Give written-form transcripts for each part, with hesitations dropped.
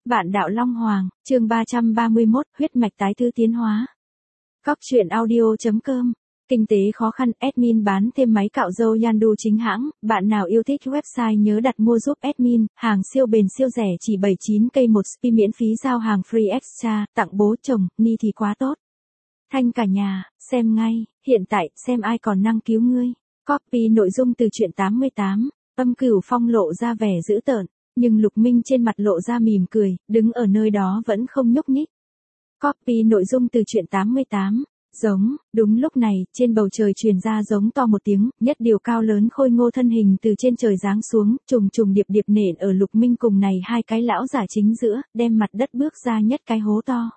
Bạn đạo Long Hoàng, chương 331, huyết mạch tái thư tiến hóa. Góc truyện audio.com. Kinh tế khó khăn, admin bán thêm máy cạo râu Yandu chính hãng, bạn nào yêu thích website nhớ đặt mua giúp admin, hàng siêu bền siêu rẻ chỉ 79k một spi miễn phí giao hàng free extra, tặng bố chồng, ni thì quá tốt. Thanh cả nhà, xem ngay, hiện tại, xem ai còn năng cứu ngươi. Copy nội dung từ truyện 88, Âm Cửu Phong lộ ra vẻ dữ tợn, nhưng Lục Minh trên mặt lộ ra mỉm cười, đứng ở nơi đó vẫn không nhúc nhích. Copy nội dung từ truyện 88. Giống, đúng lúc này, trên bầu trời truyền ra giống to một tiếng, nhất điều cao lớn khôi ngô thân hình từ trên trời giáng xuống, trùng trùng điệp điệp nện ở Lục Minh cùng này hai cái lão giả chính giữa, đem mặt đất bước ra nhất cái hố to.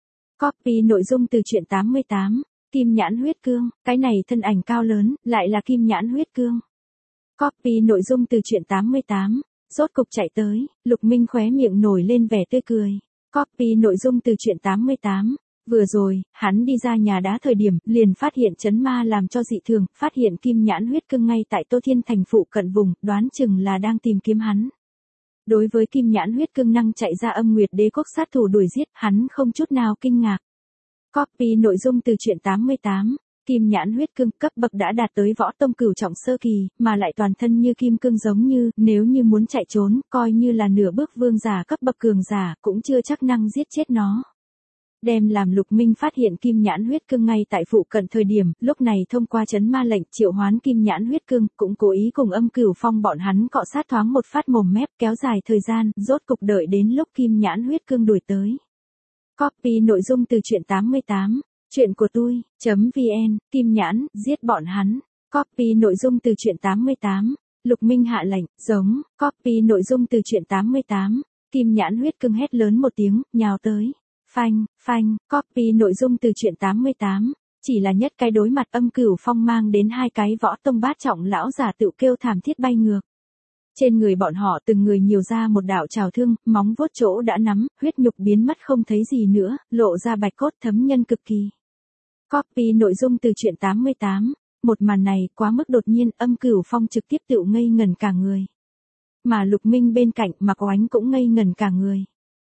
Copy nội dung từ truyện 88, Kim Nhãn Huyết Cương, cái này thân ảnh cao lớn, lại là Kim Nhãn Huyết Cương. Copy nội dung từ truyện 88, rốt cục chạy tới, Lục Minh khóe miệng nổi lên vẻ tươi cười. Copy nội dung từ truyện 88. Vừa rồi, hắn đi ra nhà đá thời điểm, liền phát hiện chấn ma làm cho dị thường, phát hiện Kim Nhãn Huyết Cương ngay tại Tô Thiên Thành phụ cận vùng, đoán chừng là đang tìm kiếm hắn. Đối với Kim Nhãn Huyết Cương năng chạy ra Âm Nguyệt Đế quốc sát thủ đuổi giết, hắn không chút nào kinh ngạc. Copy nội dung từ truyện 88. Kim Nhãn Huyết Cương cấp bậc đã đạt tới võ tông cửu trọng sơ kỳ, mà lại toàn thân như kim cương giống như, nếu như muốn chạy trốn, coi như là nửa bước vương giả cấp bậc cường giả, cũng chưa chắc năng giết chết nó. Đem làm Lục Minh phát hiện Kim Nhãn Huyết Cương ngay tại phụ cận thời điểm, lúc này thông qua chấn ma lệnh triệu hoán Kim Nhãn Huyết Cương, cũng cố ý cùng Âm Cửu Phong bọn hắn cọ sát thoáng một phát mồm mép, kéo dài thời gian, rốt cục đợi đến lúc Kim Nhãn Huyết Cương đuổi tới. Copy nội dung từ truyện 88. Chuyện của tôi.vn, Kim Nhãn, giết bọn hắn. Copy nội dung từ truyện 88. Lục Minh hạ lệnh, giống. Copy nội dung từ truyện 88. Kim Nhãn Huyết Cương hét lớn một tiếng, nhào tới. Phanh, phanh. Copy nội dung từ truyện 88. Chỉ là nhất cái đối mặt Âm Cửu Phong mang đến hai cái võ tông bát trọng lão giả tự kêu thảm thiết bay ngược. Trên người bọn họ từng người nhiều ra một đạo trào thương, móng vuốt chỗ đã nắm, huyết nhục biến mất không thấy gì nữa, lộ ra bạch cốt thấm nhân cực kỳ. Copy nội dung từ truyện 88. Một màn này quá mức đột nhiên, Âm Cửu Phong trực tiếp tự ngây ngẩn cả người. Mà Lục Minh bên cạnh Mạc Oánh cũng ngây ngẩn cả người.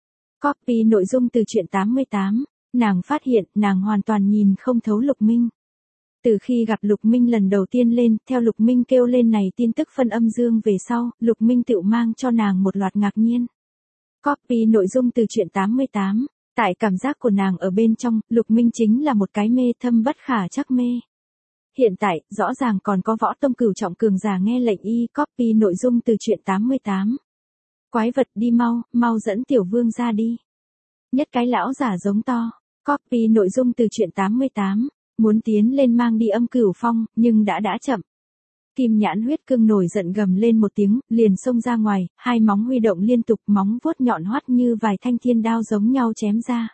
Copy nội dung từ truyện 88. Nàng phát hiện nàng hoàn toàn nhìn không thấu Lục Minh. Từ khi gặp Lục Minh lần đầu tiên lên, theo Lục Minh kêu lên này tin tức phân âm dương về sau, Lục Minh tự mang cho nàng một loạt ngạc nhiên. Copy nội dung từ truyện 88. Tại cảm giác của nàng ở bên trong, Lục Minh chính là một cái mê thâm bất khả trắc mê. Hiện tại, rõ ràng còn có võ tông cửu trọng cường giả nghe lệnh y. Copy nội dung từ truyện 88. Quái vật đi mau, mau dẫn tiểu vương ra đi. Nhất cái lão giả giống to. Copy nội dung từ truyện 88. Muốn tiến lên mang đi Âm Cửu Phong, nhưng đã chậm. Kim Nhãn Huyết Cương nổi giận gầm lên một tiếng, liền xông ra ngoài, hai móng huy động liên tục, móng vuốt nhọn hoắt như vài thanh thiên đao giống nhau chém ra.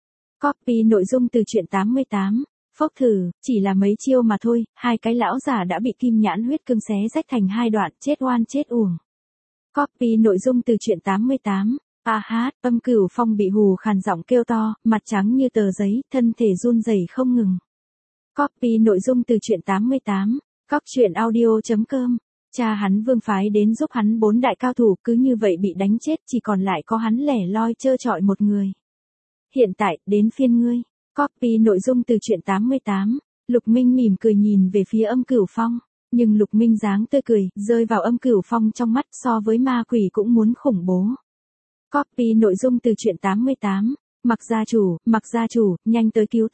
Copy nội dung từ truyện 88. Phốc thử, chỉ là mấy chiêu mà thôi, hai cái lão giả đã bị Kim Nhãn Huyết Cương xé rách thành hai đoạn, chết oan chết uổng. Copy nội dung từ truyện 88. Âm Cửu Phong bị hù khàn giọng kêu to, mặt trắng như tờ giấy, thân thể run rẩy không ngừng. Copy nội dung từ truyện 88. Góc truyện audio.com. Cha hắn Vương phái đến giúp hắn 4 đại cao thủ, cứ như vậy bị đánh chết, chỉ còn lại có hắn lẻ loi trơ trọi một người. Hiện tại, đến phiên ngươi. Copy nội dung từ truyện 88. Lục Minh mỉm cười nhìn về phía Âm Cửu Phong, nhưng Lục Minh dáng tươi cười, rơi vào Âm Cửu Phong trong mắt so với ma quỷ cũng muốn khủng bố. Copy nội dung từ truyện 88. Mặc gia chủ, nhanh tới cứu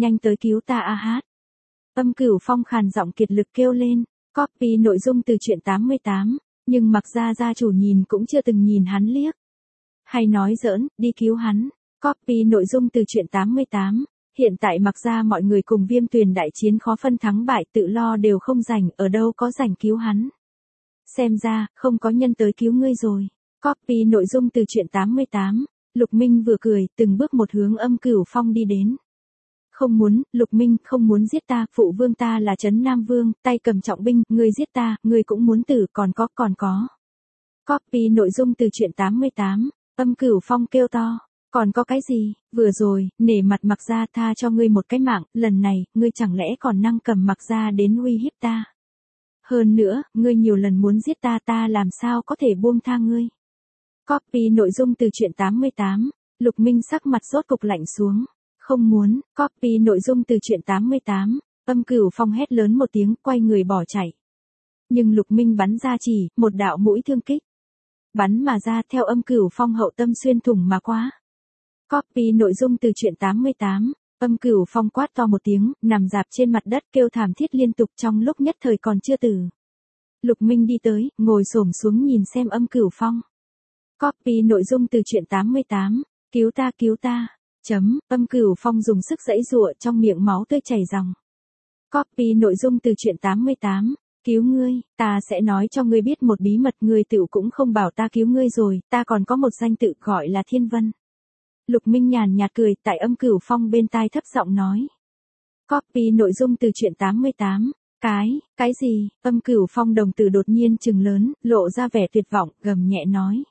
ta a hát. Âm Cửu Phong khàn giọng kiệt lực kêu lên. Copy nội dung từ truyện 88. Nhưng Mặc gia chủ nhìn cũng chưa từng nhìn hắn liếc. Hay nói giỡn, đi cứu hắn. Copy nội dung từ truyện 88. Hiện tại Mặc gia mọi người cùng Viêm Tuyền đại chiến khó phân thắng bại, tự lo đều không rảnh, ở đâu có rảnh cứu hắn. Xem ra, không có nhân tới cứu ngươi rồi. Copy nội dung từ truyện 88. Lục Minh vừa cười, từng bước một hướng Âm Cửu Phong đi đến. Không muốn, Lục Minh, không muốn giết ta, phụ vương ta là Trấn Nam Vương, tay cầm trọng binh, ngươi giết ta, ngươi cũng muốn tử, còn có. Copy nội dung từ truyện 88. Âm Cửu Phong kêu to. Còn có cái gì, vừa rồi, nể mặt Mặc gia tha cho ngươi một cái mạng, lần này, ngươi chẳng lẽ còn năng cầm Mặc gia đến uy hiếp ta. Hơn nữa, ngươi nhiều lần muốn giết ta, ta làm sao có thể buông tha ngươi. Copy nội dung từ truyện 88. Lục Minh sắc mặt rốt cục lạnh xuống. Không muốn, copy nội dung từ truyện 88. Âm Cửu Phong hét lớn một tiếng, quay người bỏ chạy. Nhưng Lục Minh bắn ra chỉ một đạo mũi thương kích. Bắn mà ra theo Âm Cửu Phong hậu tâm xuyên thủng mà qua. Copy nội dung từ truyện 88. Âm Cửu Phong quát to một tiếng, nằm rạp trên mặt đất kêu thảm thiết liên tục trong lúc nhất thời còn chưa tử. Lục Minh đi tới, ngồi xổm xuống nhìn xem Âm Cửu Phong. Copy nội dung từ truyện 88. Cứu ta cứu ta. Âm Cửu Phong dùng sức giãy giụa trong miệng máu tươi chảy ròng. Copy nội dung từ truyện 88. Cứu ngươi, ta sẽ nói cho ngươi biết một bí mật, ngươi tựu cũng không bảo ta cứu ngươi rồi, ta còn có một danh tự gọi là Thiên Vân. Lục Minh nhàn nhạt cười tại Âm Cửu Phong bên tai thấp giọng nói. Copy nội dung từ truyện 88. Cái gì? Âm Cửu Phong đồng tử đột nhiên trừng lớn, lộ ra vẻ tuyệt vọng, gầm nhẹ nói.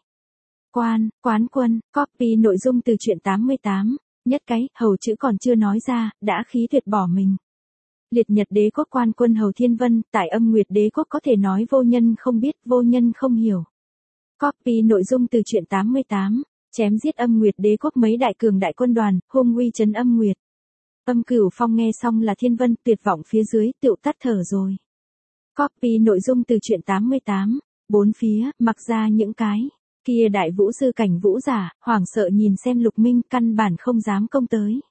Quán quân, copy nội dung từ truyện 88. Nhất cái, hầu chữ còn chưa nói ra, đã khí tuyệt bỏ mình. Liệt Nhật Đế Quốc quan quân Hầu Thiên Vân, tại Âm Nguyệt Đế Quốc có thể nói vô nhân không biết, vô nhân không hiểu. Copy nội dung từ truyện 88. Chém giết Âm Nguyệt Đế Quốc mấy đại cường đại quân đoàn, hung uy trấn Âm Nguyệt. Âm Cửu Phong nghe xong là Thiên Vân, tuyệt vọng phía dưới, tựu tắt thở rồi. Copy nội dung từ truyện 88. Bốn phía, mặc ra những cái kia đại vũ sư cảnh vũ giả, hoảng sợ nhìn xem Lục Minh, căn bản không dám công tới.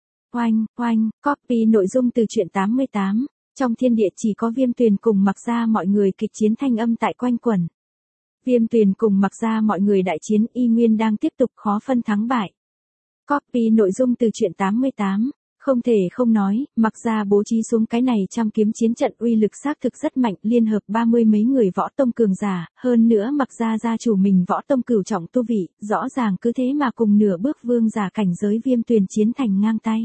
Oanh, copy nội dung từ truyện 88. Trong thiên địa chỉ có Viêm Tuyền cùng mặc ra mọi người kịch chiến thanh âm tại quanh quẩn. Viêm Tuyền cùng mặc ra mọi người đại chiến y nguyên đang tiếp tục khó phân thắng bại. Copy nội dung từ truyện 88. Không thể không nói, mặc ra bố trí xuống cái này trăm kiếm chiến trận uy lực xác thực rất mạnh, liên hợp 30 mấy người võ tông cường giả, hơn nữa mặc ra gia chủ mình võ tông cửu trọng tu vị, rõ ràng cứ thế mà cùng nửa bước vương giả cảnh giới Viêm Tuyền chiến thành ngang tay.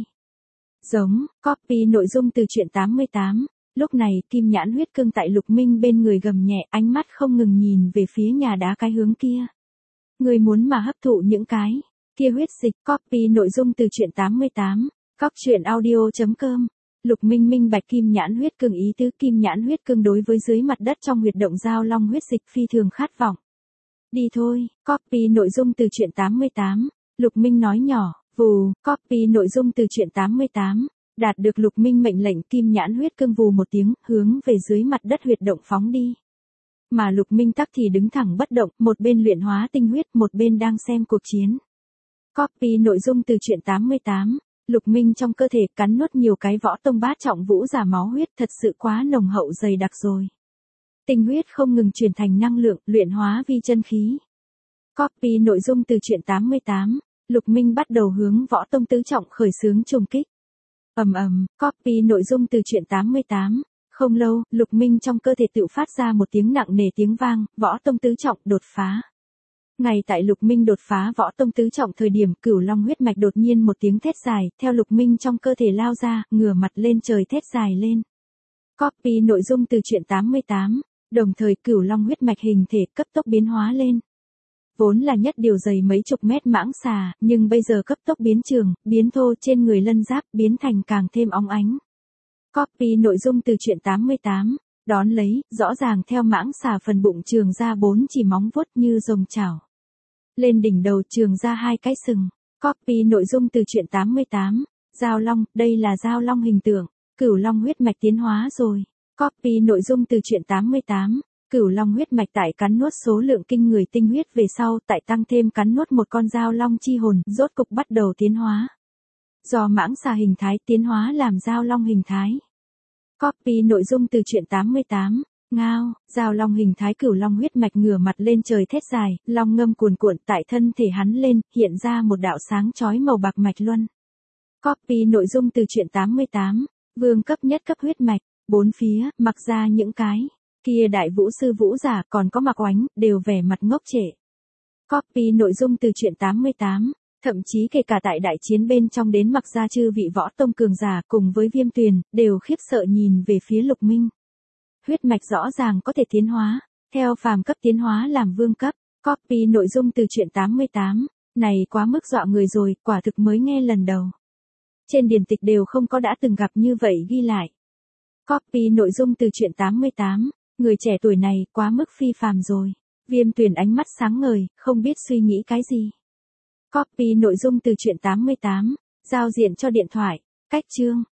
Copy nội dung từ truyện 88. Lúc này, Kim Nhãn Huyết Cương tại Lục Minh bên người gầm nhẹ, ánh mắt không ngừng nhìn về phía nhà đá cái hướng kia. Người muốn mà hấp thụ những cái kia huyết dịch. Copy nội dung từ truyện 88. Coctruyện.audio.com. Lục Minh minh bạch Kim Nhãn Huyết Cương ý tứ. Kim Nhãn Huyết Cương đối với dưới mặt đất trong huyệt động giao long huyết dịch phi thường khát vọng. Đi thôi. Copy nội dung từ truyện 88. Lục Minh nói nhỏ. Vù. Copy nội dung từ truyện 88. Đạt được Lục Minh mệnh lệnh, Kim Nhãn Huyết Cương vù một tiếng, hướng về dưới mặt đất huyệt động phóng đi. Mà Lục Minh tắc thì đứng thẳng bất động, một bên luyện hóa tinh huyết, một bên đang xem cuộc chiến. Copy nội dung từ truyện 88. Lục Minh trong cơ thể cắn nuốt nhiều cái võ tông bát trọng vũ giả máu huyết, thật sự quá nồng hậu dày đặc rồi. Tinh huyết không ngừng truyền thành năng lượng, luyện hóa vi chân khí. Copy nội dung từ truyện 88. Lục Minh bắt đầu hướng võ tông tứ trọng khởi xướng trùng kích. Copy nội dung từ truyện 88. Không lâu, Lục Minh trong cơ thể tự phát ra một tiếng nặng nề tiếng vang, võ tông tứ trọng đột phá. Ngay tại Lục Minh đột phá võ tông tứ trọng thời điểm, Cửu Long huyết mạch đột nhiên một tiếng thét dài, theo Lục Minh trong cơ thể lao ra, ngửa mặt lên trời thét dài lên. Copy nội dung từ truyện 88. Đồng thời Cửu Long huyết mạch hình thể cấp tốc biến hóa lên. Vốn là nhất điều dày mấy chục mét mãng xà, nhưng bây giờ cấp tốc biến trường, biến thô, trên người lân giáp biến thành càng thêm óng ánh. Copy nội dung từ truyện 88. Đón lấy, rõ ràng theo mãng xà phần bụng trường ra 4 chỉ móng vuốt như rồng chảo. Lên đỉnh đầu trường ra 2 cái sừng. Copy nội dung từ truyện 88. Giao long, đây là giao long hình tượng. Cửu Long huyết mạch tiến hóa rồi. Copy nội dung từ truyện 88. Cửu Long huyết mạch tại cắn nuốt số lượng kinh người tinh huyết về sau, tại tăng thêm cắn nuốt một con giao long chi hồn, rốt cục bắt đầu tiến hóa. Do mãng xà hình thái tiến hóa làm giao long hình thái. Copy nội dung từ truyện 88. Ngao, giao long hình thái Cửu Long huyết mạch ngửa mặt lên trời thét dài, long ngâm cuồn cuộn tại thân thể hắn lên, hiện ra một đạo sáng chói màu bạc mạch luân. Copy nội dung từ truyện 88. Vương cấp nhất cấp huyết mạch, bốn phía, mặc ra những cái kia đại vũ sư vũ giả còn có Mặc Oánh, đều vẻ mặt ngốc trệ. Copy nội dung từ truyện 88. Thậm chí kể cả tại đại chiến bên trong đến mặc ra chư vị võ tông cường giả cùng với Viêm Tuyền, đều khiếp sợ nhìn về phía Lục Minh. Huyết mạch rõ ràng có thể tiến hóa, theo phàm cấp tiến hóa làm vương cấp. Copy nội dung từ truyện 88. Này quá mức dọa người rồi, quả thực mới nghe lần đầu. Trên điển tịch đều không có đã từng gặp như vậy ghi lại. Copy nội dung từ truyện 88. Người trẻ tuổi này quá mức phi phàm rồi. Viêm Tuyền ánh mắt sáng ngời, không biết suy nghĩ cái gì. Copy nội dung từ truyện 88, giao diện cho điện thoại. Cách chương.